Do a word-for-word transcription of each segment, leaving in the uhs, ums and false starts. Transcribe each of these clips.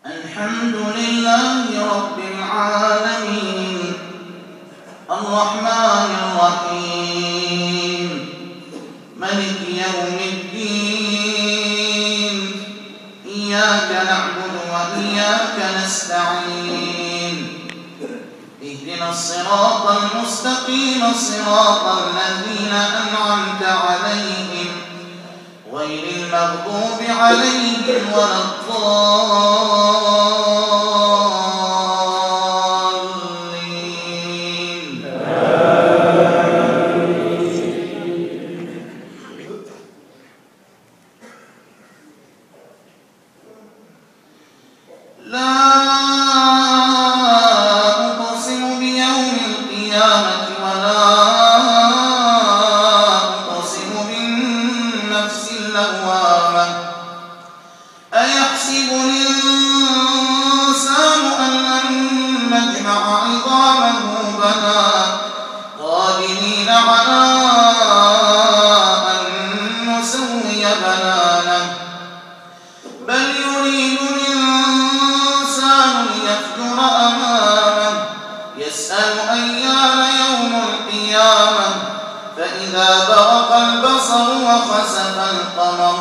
الحمد لله رب العالمين الرحمن الرحيم ملك يوم الدين إياك نعبد وإياك نستعين اهدنا الصراط المستقيم صراط الذين أنعمت عليهم غير المغضوب عليهم ولا الضالين. لا أقسم بيوم القيامة ولا أقسم بالنفس اللوامة أيحسب الإنسان أن لن نجمع عظامه بلى قادرين على أن نسوي بنانه بل يريد الإنسان ليفجر أمامه يسأل أيان يوم القيامة فإذا برق البصر وخسف القمر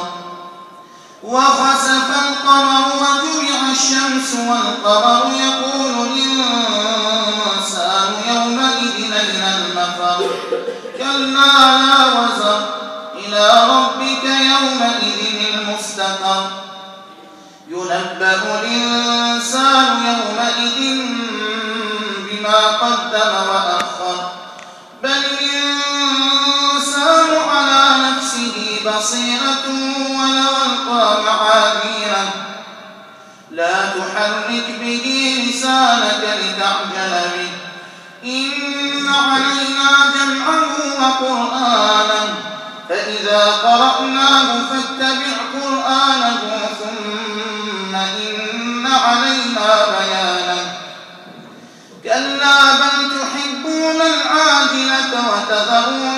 وخسف القمر وجمع الشمس والقمر يقول الإنسان يومئذ أين المفر كلا لا وزر إلى ربك يومئذ المستقر ينبأ الإنسان يومئذ بما قدم وأخر بل الإنسان على نفسه بصيرة ولو ألقى معاذيره لا تحرك به لسانك لتعجل به إن علينا جمعه وقرآنه فإذا قرأناه فاتبع قرآنه ثم إن علينا بيانه كلا بل تحبون العاجلة وتذرون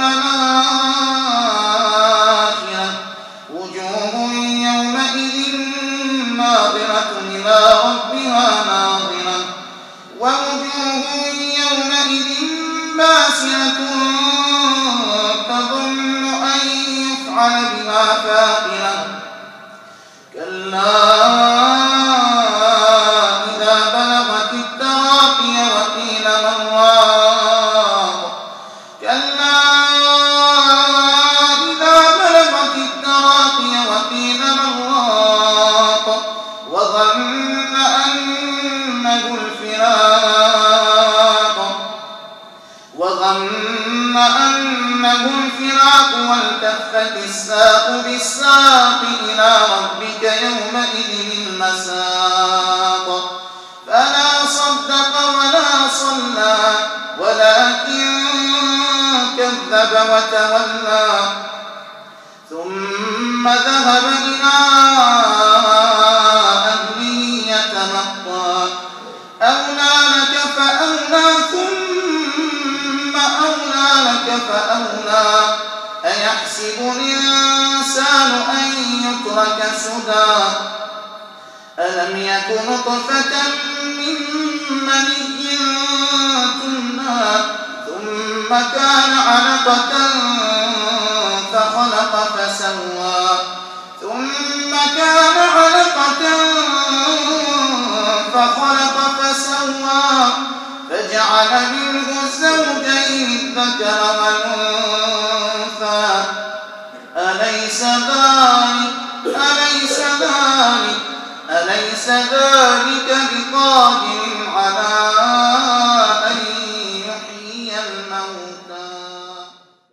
الآخرة وجوه يومئذ ناظرة إلى ربها ناظرة ووجوه يومئذ باسرة تظن أن يفعل بها فاقرة كلا إذا بلغت التراقي وقيل من راق كلا إذا بلغت التراقي وقيل من راق وظن أنه الفراق وظن أنه الفراق والتفت الساق بالساق إلى ربك يومئذ المساق فلا صدق ولا صلى ولكن كذب وتولى ثم ذهب إلى أهله يتمطى أولى لك فأولى ثم أولى لك فأولى أيحسب الإنسان أن يترك سدى ألم يك نطفة من مني تمنى ثم كان علقة فخلق فسوى ثم كان علقة فخلق فسوى فجعل منه الزوجين الذكر والأنثى أليس ذلك أليس ذلك أليس ذلك بقادر